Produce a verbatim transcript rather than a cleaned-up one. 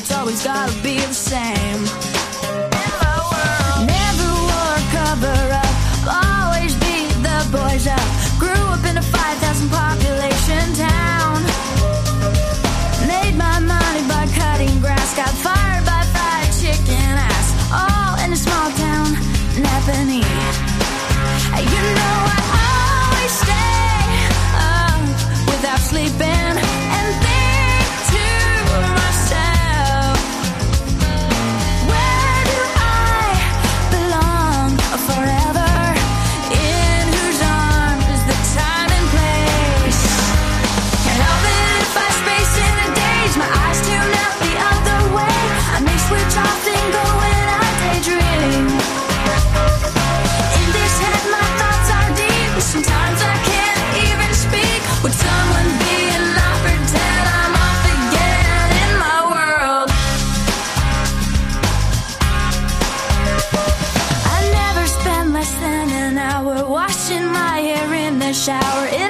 it's always gotta be the same. In my world, never wore a cover up, always beat the boys up. Grew up in a five thousand population town. Made my money by cutting grass, got fired by fried chicken ass. All in a small town, Napanee. You know I always stay up without sleeping and think to myself, where do I belong forever? In whose arms is the time and place? Can't help it if I space in a daze, my eyes tune out the other way. I may switch off and go when I daydream. In this head my thoughts are deep, sometimes I can't even speak. Would someone be alive, pretend I'm off again in my world? I never spend less than an hour washing my hair in the shower.